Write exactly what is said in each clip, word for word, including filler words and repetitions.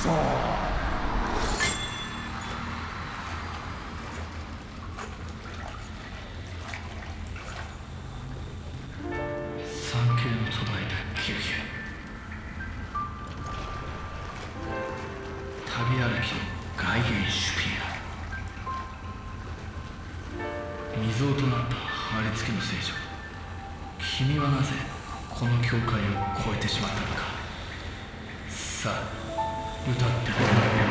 そう。産経の途絶えた九九、旅歩きの外元シュピア、未曾有となった貼り付けの聖女、君はなぜこの境界を越えてしまったのか。さあ歌ってくれ。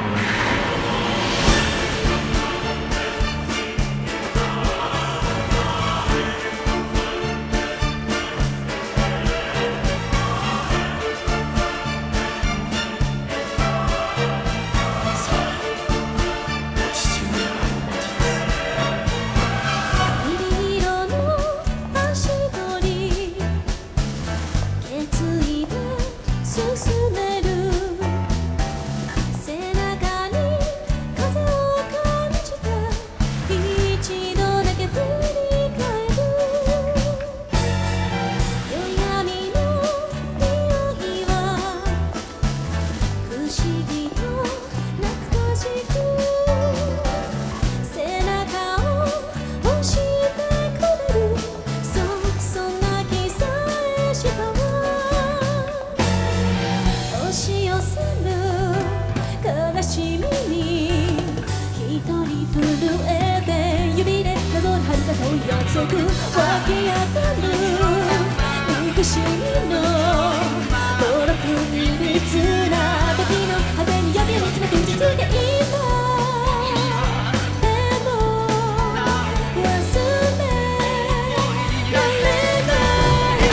約束湧き当たる憎しみの登録に密な時の果てに闇を詰めて打ちつけ今でも忘れられない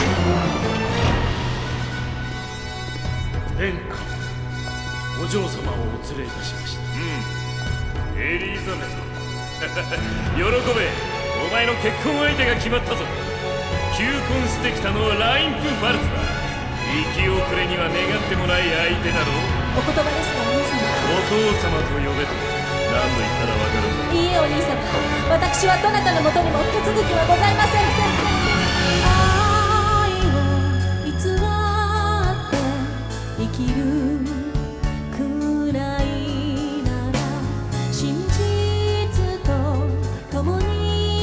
殿下、お嬢様をお連れいたしました。 うん、エリザベト喜べ。お前の結婚相手が決まったぞ。求婚してきたのはラインプ・ファルツだ。生き遅れには願ってもない相手だろう。 お言葉ですがお兄様。 お父様と呼べと何度言ったらわかるんだ。 いいえお兄様、私はどなたのもとにも手続きはございません。愛を偽って生きるくらいなら真実と共に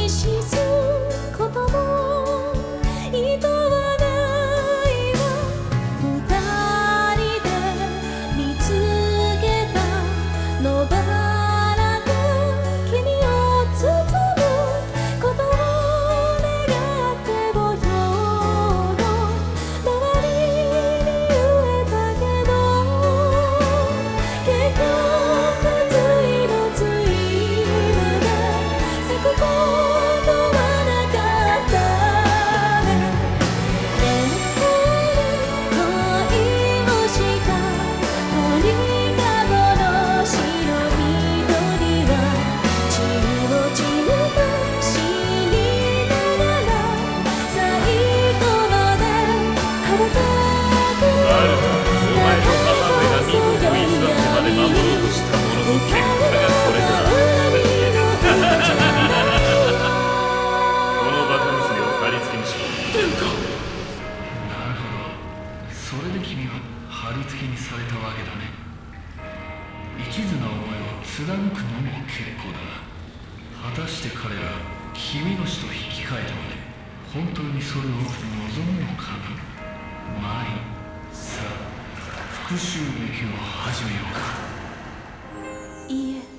貫くのも結構だが、果たして彼ら君の死と引き換えてまで本当にそれを望むのかな。まあいい、さあ復讐劇を始めようか。 いいえ、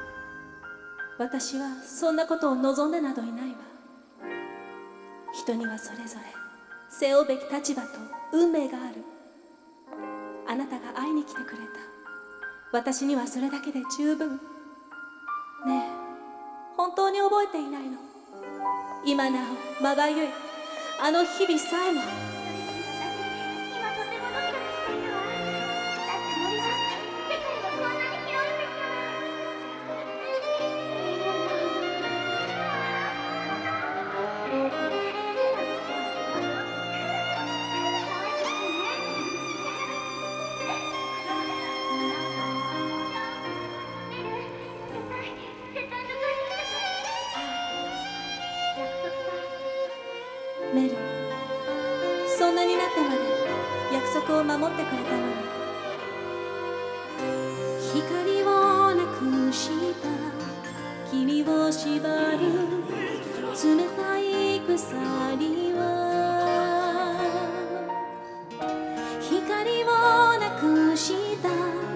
私はそんなことを望んでなどいないわ。人にはそれぞれ背負うべき立場と運命がある。あなたが会いに来てくれた。私にはそれだけで十分。ねえ、本当に覚えていないの？今なおまばゆいあの日々さえも。メル、そんなになってまで約束を守ってくれたのに。 首を縛る冷たい鎖は光をなくした